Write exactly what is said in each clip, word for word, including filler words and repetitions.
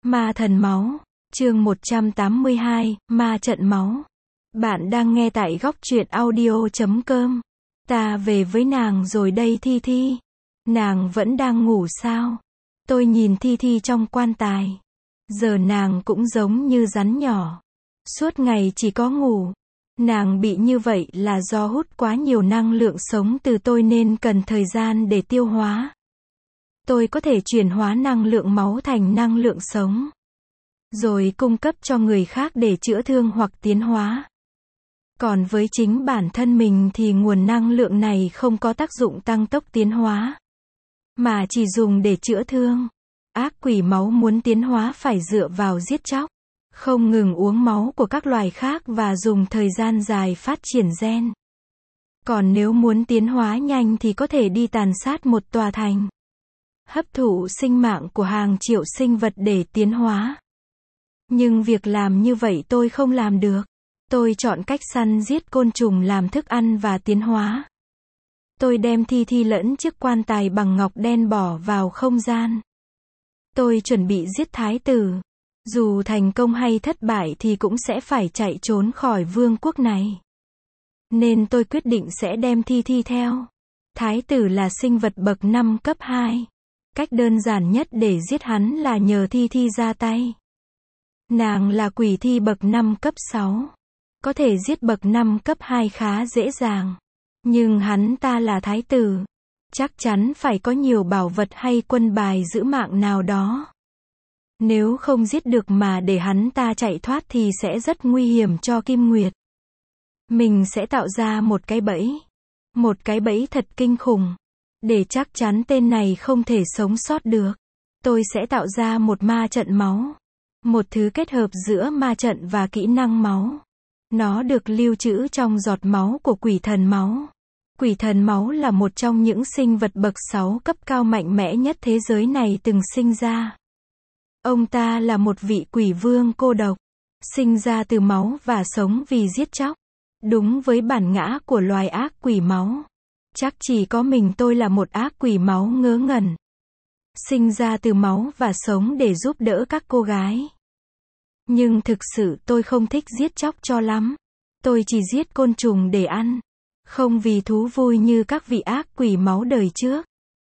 Ma thần máu, chương một trăm tám mươi hai, ma trận máu. Bạn đang nghe tại góc truyện audio chấm com. Ta về với nàng rồi đây Thi Thi. Nàng vẫn đang ngủ sao? Tôi nhìn Thi Thi trong quan tài. Giờ nàng cũng giống như rắn nhỏ. Suốt ngày chỉ có ngủ. Nàng bị như vậy là do hút quá nhiều năng lượng sống từ tôi nên cần thời gian để tiêu hóa. Tôi có thể chuyển hóa năng lượng máu thành năng lượng sống, rồi cung cấp cho người khác để chữa thương hoặc tiến hóa. Còn với chính bản thân mình thì nguồn năng lượng này không có tác dụng tăng tốc tiến hóa, mà chỉ dùng để chữa thương. Ác quỷ máu muốn tiến hóa phải dựa vào giết chóc, không ngừng uống máu của các loài khác và dùng thời gian dài phát triển gen. Còn nếu muốn tiến hóa nhanh thì có thể đi tàn sát một tòa thành, hấp thụ sinh mạng của hàng triệu sinh vật để tiến hóa. Nhưng việc làm như vậy tôi không làm được. Tôi chọn cách săn giết côn trùng làm thức ăn và tiến hóa. Tôi đem Thi Thi lẫn chiếc quan tài bằng ngọc đen bỏ vào không gian. Tôi chuẩn bị giết thái tử. Dù thành công hay thất bại thì cũng sẽ phải chạy trốn khỏi vương quốc này. Nên tôi quyết định sẽ đem Thi Thi theo. Thái tử là sinh vật bậc năm cấp hai. Cách đơn giản nhất để giết hắn là nhờ Thi Thi ra tay. Nàng là quỷ thi bậc năm cấp sáu. Có thể giết bậc năm cấp hai khá dễ dàng. Nhưng hắn ta là thái tử. Chắc chắn phải có nhiều bảo vật hay quân bài giữ mạng nào đó. Nếu không giết được mà để hắn ta chạy thoát thì sẽ rất nguy hiểm cho Kim Nguyệt. Mình sẽ tạo ra một cái bẫy. Một cái bẫy thật kinh khủng. Để chắc chắn tên này không thể sống sót được. Tôi sẽ tạo ra một ma trận máu. Một thứ kết hợp giữa ma trận và kỹ năng máu. Nó được lưu trữ trong giọt máu của quỷ thần máu. Quỷ thần máu là một trong những sinh vật bậc sáu cấp cao mạnh mẽ nhất thế giới này từng sinh ra. Ông ta là một vị quỷ vương cô độc, sinh ra từ máu và sống vì giết chóc. Đúng với bản ngã của loài ác quỷ máu. Chắc chỉ có mình tôi là một ác quỷ máu ngớ ngẩn. Sinh ra từ máu và sống để giúp đỡ các cô gái. Nhưng thực sự tôi không thích giết chóc cho lắm. Tôi chỉ giết côn trùng để ăn. Không vì thú vui như các vị ác quỷ máu đời trước.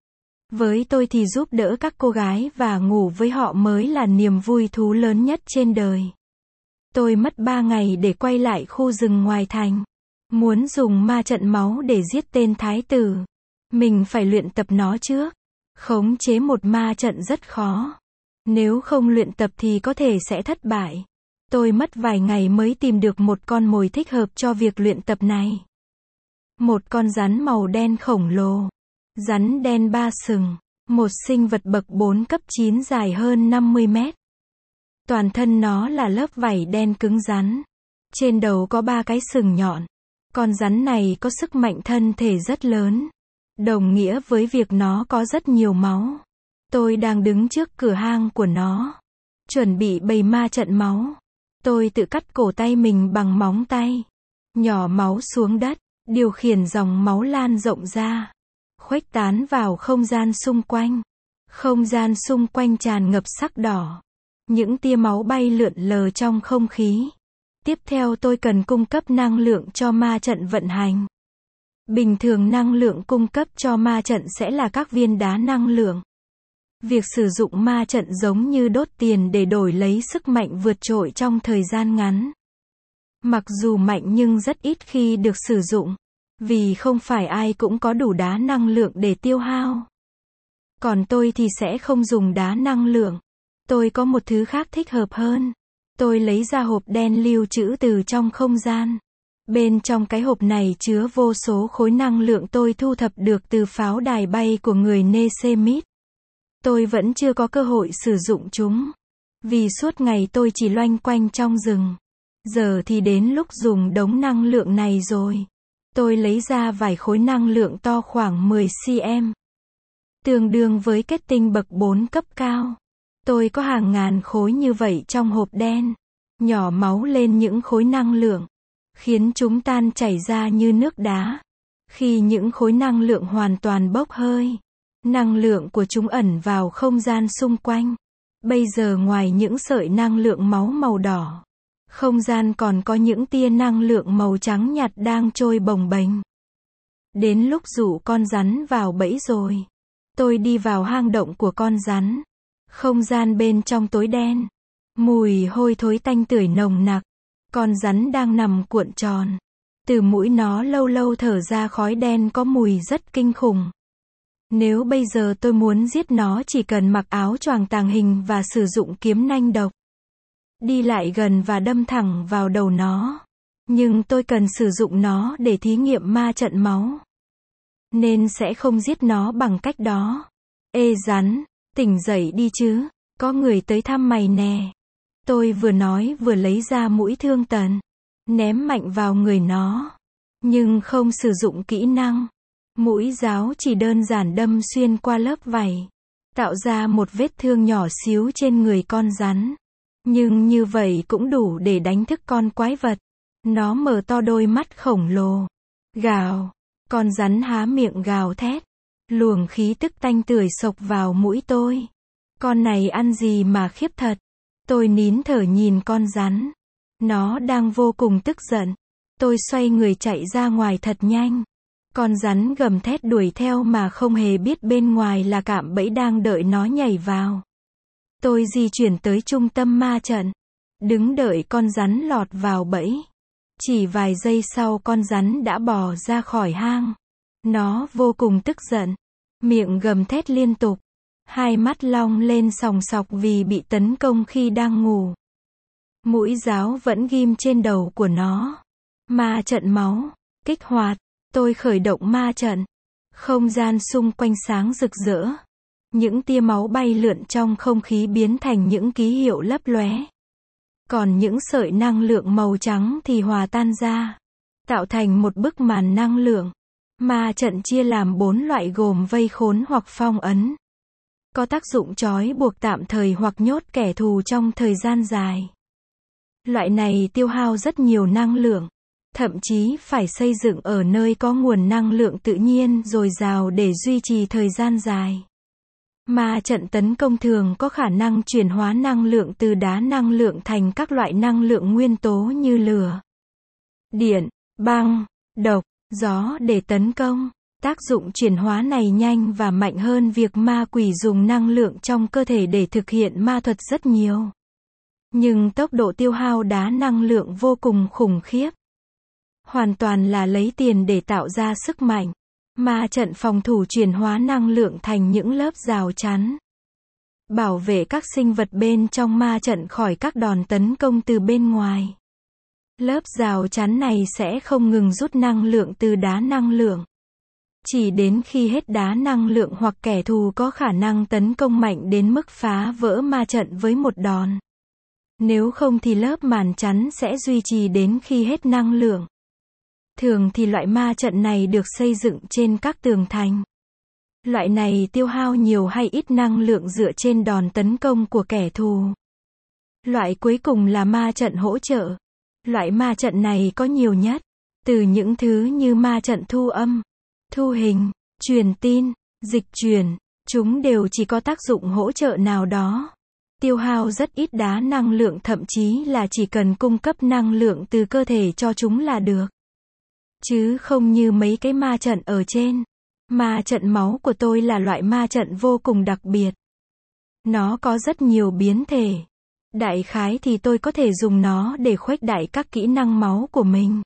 Với tôi thì giúp đỡ các cô gái và ngủ với họ mới là niềm vui thú lớn nhất trên đời. Tôi mất ba ngày để quay lại khu rừng ngoài thành. Muốn dùng ma trận máu để giết tên thái tử. Mình phải luyện tập nó trước. Khống chế một ma trận rất khó. Nếu không luyện tập thì có thể sẽ thất bại. Tôi mất vài ngày mới tìm được một con mồi thích hợp cho việc luyện tập này. Một con rắn màu đen khổng lồ. Rắn đen ba sừng. Một sinh vật bậc bốn cấp chín dài hơn năm mươi mét. Toàn thân nó là lớp vảy đen cứng rắn. Trên đầu có ba cái sừng nhọn. Con rắn này có sức mạnh thân thể rất lớn. Đồng nghĩa với việc nó có rất nhiều máu. Tôi đang đứng trước cửa hang của nó. Chuẩn bị bày ma trận máu. Tôi tự cắt cổ tay mình bằng móng tay. Nhỏ máu xuống đất. Điều khiển dòng máu lan rộng ra. Khuếch tán vào không gian xung quanh. Không gian xung quanh tràn ngập sắc đỏ. Những tia máu bay lượn lờ trong không khí. Tiếp theo tôi cần cung cấp năng lượng cho ma trận vận hành. Bình thường năng lượng cung cấp cho ma trận sẽ là các viên đá năng lượng. Việc sử dụng ma trận giống như đốt tiền để đổi lấy sức mạnh vượt trội trong thời gian ngắn. Mặc dù mạnh nhưng rất ít khi được sử dụng. Vì không phải ai cũng có đủ đá năng lượng để tiêu hao. Còn tôi thì sẽ không dùng đá năng lượng. Tôi có một thứ khác thích hợp hơn. Tôi lấy ra hộp đen lưu trữ từ trong không gian. Bên trong cái hộp này chứa vô số khối năng lượng tôi thu thập được từ pháo đài bay của người Nesemit. Tôi vẫn chưa có cơ hội sử dụng chúng. Vì suốt ngày tôi chỉ loanh quanh trong rừng. Giờ thì đến lúc dùng đống năng lượng này rồi. Tôi lấy ra vài khối năng lượng to khoảng mười xăng-ti-mét. Tương đương với kết tinh bậc bốn cấp cao. Tôi có hàng ngàn khối như vậy trong hộp đen. Nhỏ máu lên những khối năng lượng. Khiến chúng tan chảy ra như nước đá. Khi những khối năng lượng hoàn toàn bốc hơi. Năng lượng của chúng ẩn vào không gian xung quanh. Bây giờ ngoài những sợi năng lượng máu màu đỏ, không gian còn có những tia năng lượng màu trắng nhạt đang trôi bồng bềnh. Đến lúc dụ con rắn vào bẫy rồi. Tôi đi vào hang động của con rắn. Không gian bên trong tối đen. Mùi hôi thối tanh tưởi nồng nặc. Con rắn đang nằm cuộn tròn. Từ mũi nó lâu lâu thở ra khói đen có mùi rất kinh khủng. Nếu bây giờ tôi muốn giết nó chỉ cần mặc áo choàng tàng hình và sử dụng kiếm nanh độc. Đi lại gần và đâm thẳng vào đầu nó. Nhưng tôi cần sử dụng nó để thí nghiệm ma trận máu. Nên sẽ không giết nó bằng cách đó. Ê rắn, tỉnh dậy đi chứ, có người tới thăm mày nè. Tôi vừa nói vừa lấy ra mũi thương tần. Ném mạnh vào người nó. Nhưng không sử dụng kỹ năng. Mũi giáo chỉ đơn giản đâm xuyên qua lớp vảy. Tạo ra một vết thương nhỏ xíu trên người con rắn. Nhưng như vậy cũng đủ để đánh thức con quái vật. Nó mở to đôi mắt khổng lồ. Gào. Con rắn há miệng gào thét. Luồng khí tức tanh tưởi xộc vào mũi tôi. Con này ăn gì mà khiếp thật. Tôi nín thở nhìn con rắn. Nó đang vô cùng tức giận. Tôi xoay người chạy ra ngoài thật nhanh. Con rắn gầm thét đuổi theo mà không hề biết bên ngoài là cạm bẫy đang đợi nó nhảy vào. Tôi di chuyển tới trung tâm ma trận. Đứng đợi con rắn lọt vào bẫy. Chỉ vài giây sau con rắn đã bò ra khỏi hang. Nó vô cùng tức giận. Miệng gầm thét liên tục. Hai mắt long lên sòng sọc vì bị tấn công khi đang ngủ. Mũi giáo vẫn ghim trên đầu của nó. Ma trận máu. Kích hoạt. Tôi khởi động ma trận. Không gian xung quanh sáng rực rỡ. Những tia máu bay lượn trong không khí biến thành những ký hiệu lấp lóe. Còn những sợi năng lượng màu trắng thì hòa tan ra. Tạo thành một bức màn năng lượng. Ma trận chia làm bốn loại gồm vây khốn hoặc phong ấn. Có tác dụng trói buộc tạm thời hoặc nhốt kẻ thù trong thời gian dài. Loại này tiêu hao rất nhiều năng lượng. Thậm chí phải xây dựng ở nơi có nguồn năng lượng tự nhiên dồi dào để duy trì thời gian dài. Ma trận tấn công thường có khả năng chuyển hóa năng lượng từ đá năng lượng thành các loại năng lượng nguyên tố như lửa, điện, băng, độc, gió để tấn công. Tác dụng chuyển hóa này nhanh và mạnh hơn việc ma quỷ dùng năng lượng trong cơ thể để thực hiện ma thuật rất nhiều. Nhưng tốc độ tiêu hao đá năng lượng vô cùng khủng khiếp. Hoàn toàn là lấy tiền để tạo ra sức mạnh. Ma trận phòng thủ chuyển hóa năng lượng thành những lớp rào chắn. Bảo vệ các sinh vật bên trong ma trận khỏi các đòn tấn công từ bên ngoài. Lớp rào chắn này sẽ không ngừng rút năng lượng từ đá năng lượng. Chỉ đến khi hết đá năng lượng hoặc kẻ thù có khả năng tấn công mạnh đến mức phá vỡ ma trận với một đòn. Nếu không thì lớp màn chắn sẽ duy trì đến khi hết năng lượng. Thường thì loại ma trận này được xây dựng trên các tường thành. Loại này tiêu hao nhiều hay ít năng lượng dựa trên đòn tấn công của kẻ thù. Loại cuối cùng là ma trận hỗ trợ. Loại ma trận này có nhiều nhất. Từ những thứ như ma trận thu âm, thu hình, truyền tin, dịch chuyển. Chúng đều chỉ có tác dụng hỗ trợ nào đó. Tiêu hao rất ít đá năng lượng, thậm chí là chỉ cần cung cấp năng lượng từ cơ thể cho chúng là được. Chứ không như mấy cái ma trận ở trên. Ma trận máu của tôi là loại ma trận vô cùng đặc biệt. Nó có rất nhiều biến thể. Đại khái thì tôi có thể dùng nó để khuếch đại các kỹ năng máu của mình.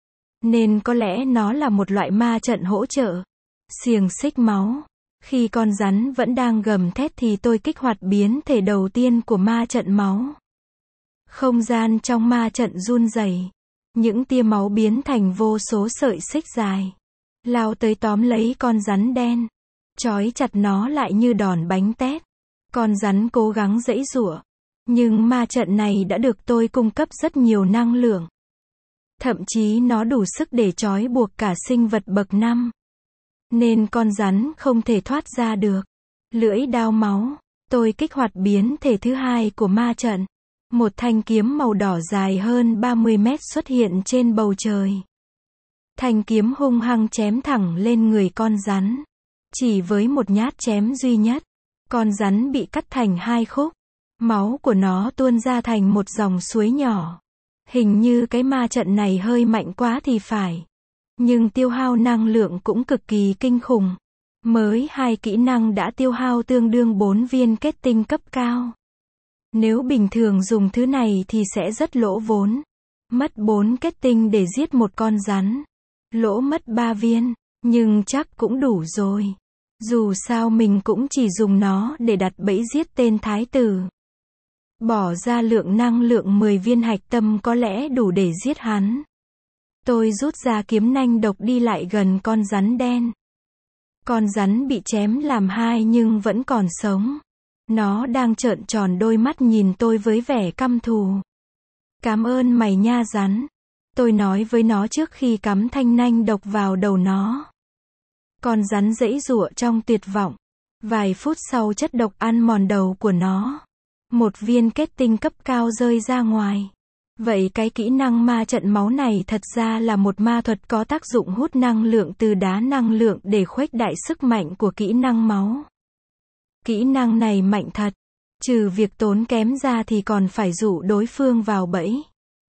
Nên có lẽ nó là một loại ma trận hỗ trợ. Xiềng xích máu. Khi con rắn vẫn đang gầm thét thì tôi kích hoạt biến thể đầu tiên của ma trận máu. Không gian trong ma trận run rẩy. Những tia máu biến thành vô số sợi xích dài. Lao tới tóm lấy con rắn đen. Trói chặt nó lại như đòn bánh tét. Con rắn cố gắng giãy giụa. Nhưng ma trận này đã được tôi cung cấp rất nhiều năng lượng. Thậm chí nó đủ sức để trói buộc cả sinh vật bậc năm. Nên con rắn không thể thoát ra được. Lưỡi đao máu. Tôi kích hoạt biến thể thứ hai của ma trận. Một thanh kiếm màu đỏ dài hơn ba mươi mét xuất hiện trên bầu trời. Thanh kiếm hung hăng chém thẳng lên người con rắn. Chỉ với một nhát chém duy nhất, con rắn bị cắt thành hai khúc. Máu của nó tuôn ra thành một dòng suối nhỏ. Hình như cái ma trận này hơi mạnh quá thì phải. Nhưng tiêu hao năng lượng cũng cực kỳ kinh khủng. Mới hai kỹ năng đã tiêu hao tương đương bốn viên kết tinh cấp cao. Nếu bình thường dùng thứ này thì sẽ rất lỗ vốn. Mất bốn kết tinh để giết một con rắn. Lỗ mất ba viên, nhưng chắc cũng đủ rồi. Dù sao mình cũng chỉ dùng nó để đặt bẫy giết tên thái tử. Bỏ ra lượng năng lượng mười viên hạch tâm có lẽ đủ để giết hắn. Tôi rút ra kiếm nanh độc đi lại gần con rắn đen. Con rắn bị chém làm hai nhưng vẫn còn sống. Nó đang trợn tròn đôi mắt nhìn tôi với vẻ căm thù. Cảm ơn mày nha rắn. Tôi nói với nó trước khi cắm thanh nanh độc vào đầu nó. Con rắn giãy giụa trong tuyệt vọng. Vài phút sau chất độc ăn mòn đầu của nó. Một viên kết tinh cấp cao rơi ra ngoài. Vậy cái kỹ năng ma trận máu này thật ra là một ma thuật có tác dụng hút năng lượng từ đá năng lượng để khuếch đại sức mạnh của kỹ năng máu. Kỹ năng này mạnh thật. Trừ việc tốn kém ra thì còn phải dụ đối phương vào bẫy.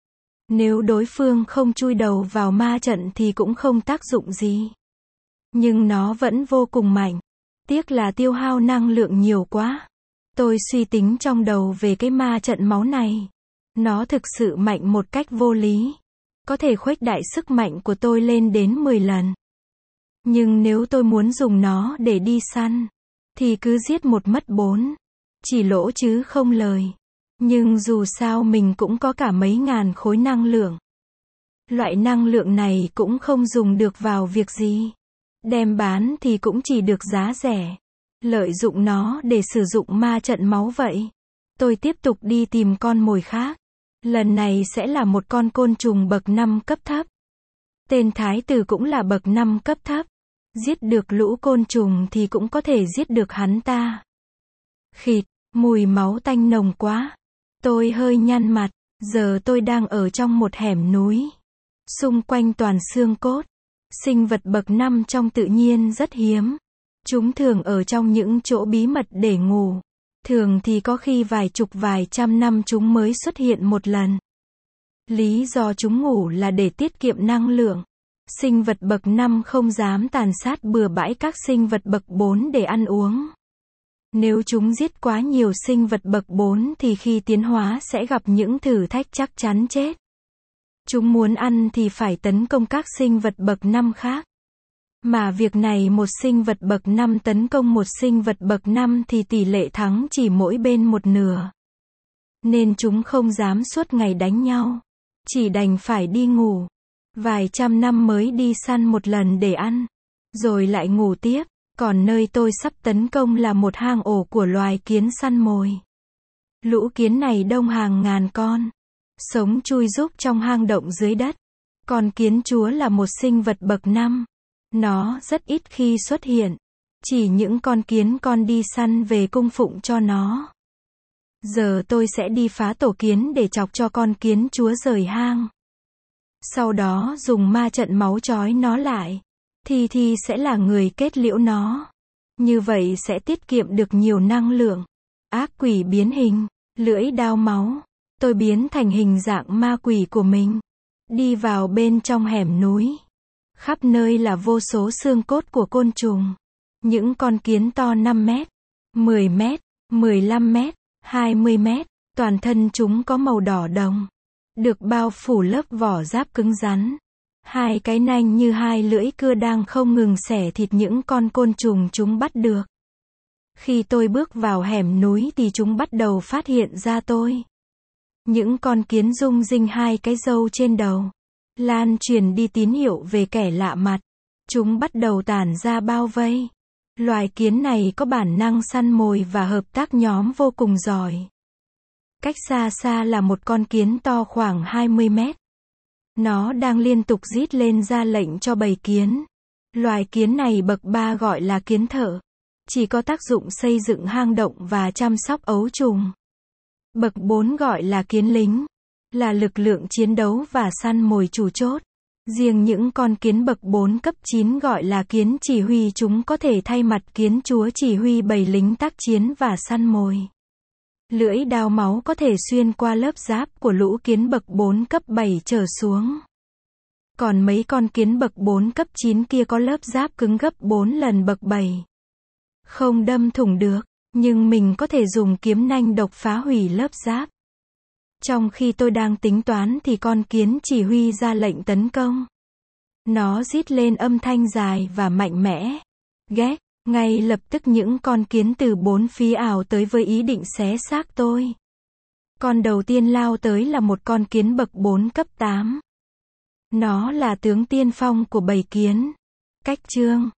Nếu đối phương không chui đầu vào ma trận thì cũng không tác dụng gì. Nhưng nó vẫn vô cùng mạnh. Tiếc là tiêu hao năng lượng nhiều quá. Tôi suy tính trong đầu về cái ma trận máu này. Nó thực sự mạnh một cách vô lý. Có thể khuếch đại sức mạnh của tôi lên đến mười lần. Nhưng nếu tôi muốn dùng nó để đi săn, thì cứ giết một mất bốn. Chỉ lỗ chứ không lời. Nhưng dù sao mình cũng có cả mấy ngàn khối năng lượng. Loại năng lượng này cũng không dùng được vào việc gì. Đem bán thì cũng chỉ được giá rẻ. Lợi dụng nó để sử dụng ma trận máu vậy. Tôi tiếp tục đi tìm con mồi khác. Lần này sẽ là một con côn trùng bậc năm cấp thấp. Tên thái tử cũng là bậc năm cấp thấp. Giết được lũ côn trùng thì cũng có thể giết được hắn ta. Khịt, mùi máu tanh nồng quá. Tôi hơi nhăn mặt. Giờ tôi đang ở trong một hẻm núi. Xung quanh toàn xương cốt. Sinh vật bậc năm trong tự nhiên rất hiếm. Chúng thường ở trong những chỗ bí mật để ngủ. Thường thì có khi vài chục vài trăm năm chúng mới xuất hiện một lần. Lý do chúng ngủ là để tiết kiệm năng lượng. Sinh vật bậc năm không dám tàn sát bừa bãi các sinh vật bậc bốn để ăn uống. Nếu chúng giết quá nhiều sinh vật bậc bốn thì khi tiến hóa sẽ gặp những thử thách chắc chắn chết. Chúng muốn ăn thì phải tấn công các sinh vật bậc năm khác. Mà việc này một sinh vật bậc năm tấn công một sinh vật bậc năm thì tỷ lệ thắng chỉ mỗi bên một nửa. Nên chúng không dám suốt ngày đánh nhau. Chỉ đành phải đi ngủ. Vài trăm năm mới đi săn một lần để ăn. Rồi lại ngủ tiếp. Còn nơi tôi sắp tấn công là một hang ổ của loài kiến săn mồi. Lũ kiến này đông hàng ngàn con. Sống chui rúc trong hang động dưới đất. Con kiến chúa là một sinh vật bậc năm. Nó rất ít khi xuất hiện. Chỉ những con kiến con đi săn về cung phụng cho nó. Giờ tôi sẽ đi phá tổ kiến để chọc cho con kiến chúa rời hang. Sau đó dùng ma trận máu trói nó lại. Thì thì sẽ là người kết liễu nó. Như vậy sẽ tiết kiệm được nhiều năng lượng. Ác quỷ biến hình. Lưỡi đao máu. Tôi biến thành hình dạng ma quỷ của mình. Đi vào bên trong hẻm núi. Khắp nơi là vô số xương cốt của côn trùng. Những con kiến to năm mét, mười mét, mười lăm mét, hai mươi mét. Toàn thân chúng có màu đỏ đồng. Được bao phủ lớp vỏ giáp cứng rắn. Hai cái nanh như hai lưỡi cưa đang không ngừng xẻ thịt những con côn trùng chúng bắt được. Khi tôi bước vào hẻm núi thì chúng bắt đầu phát hiện ra tôi. Những con kiến rung rinh hai cái râu trên đầu. Lan truyền đi tín hiệu về kẻ lạ mặt. Chúng bắt đầu tản ra bao vây. Loài kiến này có bản năng săn mồi và hợp tác nhóm vô cùng giỏi. Cách xa xa là một con kiến to khoảng hai mươi mét. Nó đang liên tục rít lên ra lệnh cho bầy kiến. Loài kiến này bậc ba gọi là kiến thợ. Chỉ có tác dụng xây dựng hang động và chăm sóc ấu trùng. Bậc bốn gọi là kiến lính. Là lực lượng chiến đấu và săn mồi chủ chốt. Riêng những con kiến bậc bốn cấp chín gọi là kiến chỉ huy, chúng có thể thay mặt kiến chúa chỉ huy bầy lính tác chiến và săn mồi. Lưỡi đao máu có thể xuyên qua lớp giáp của lũ kiến bậc bốn cấp bảy trở xuống. Còn mấy con kiến bậc bốn cấp chín kia có lớp giáp cứng gấp bốn lần bậc bảy. Không đâm thủng được, nhưng mình có thể dùng kiếm nanh độc phá hủy lớp giáp. Trong khi tôi đang tính toán thì con kiến chỉ huy ra lệnh tấn công. Nó rít lên âm thanh dài và mạnh mẽ. Ghét, ngay lập tức những con kiến từ bốn phía ảo tới với ý định xé xác tôi. Con đầu tiên lao tới là một con kiến bậc bốn cấp tám. Nó là tướng tiên phong của bầy kiến. Cách chương